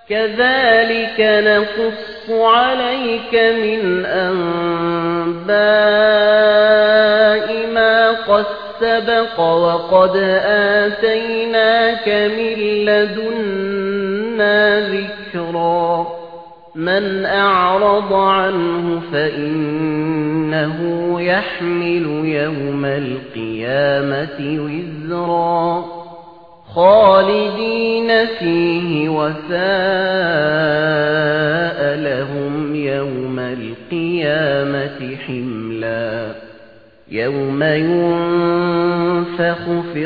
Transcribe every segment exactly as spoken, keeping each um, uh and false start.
كذلك نقص عليك من أنباء ما قد سبق وقد آتيناك من لدنا ذكرا من أعرض عنه فإنه يحمل يوم القيامة وزرا خالدين فيه وساء لهم يوم القيامة حملا يوم ينفخ في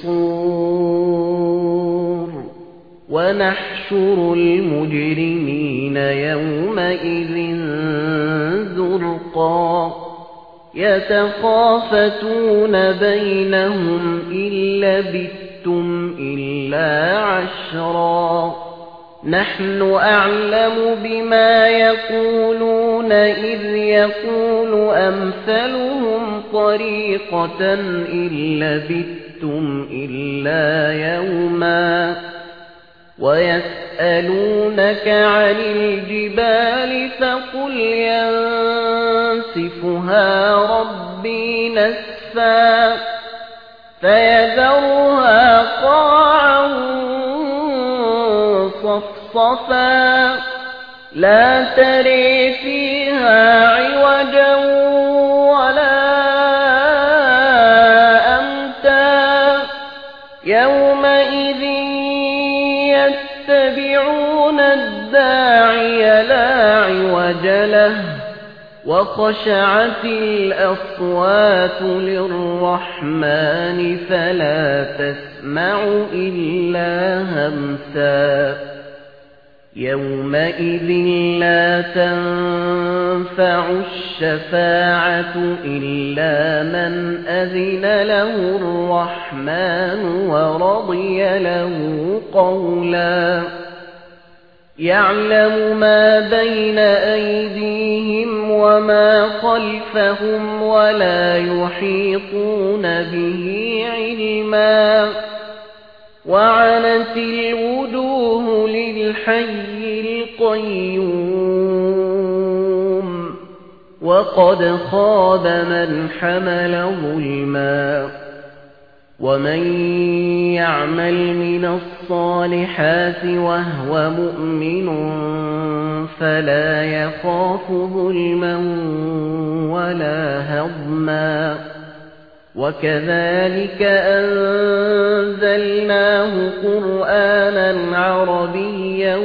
الصور ونحشر المجرمين يومئذ زرقا يتخافتون بينهم إن لبثتم إلا عشرا نحن أعلم بما يقولون إذ يقول أمثلهم طريقة إن لبثتم إلا يوما ويسألونك عن الجبال فقل ينسفها ربي نسفا فيذرها قاعا صفصفا لا تري فيها عوجا ولا أمتا يومئذ يتبعون الداعي لا عوج له وخشعت الأصوات للرحمن فلا تسمع إلا همسا يومئذ لا تنفع الشفاعة إلا من أذن له الرحمن ورضي له قولا يعلم ما بين أيديهم وما خلفهم ولا يحيطون به علما وعنت الوجوه للحي القيوم وقد خاب من حمل ظلما ومن يعمل من الصالحات وهو مؤمن فلا يخاف ظلما ولا هضما وكذلك أنزلناه قرآنا عربيا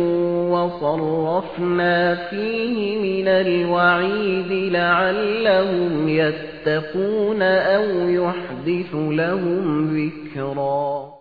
وصرفنا فيه من الوعيد لعلهم يتقون أو يحدث لهم ذكرا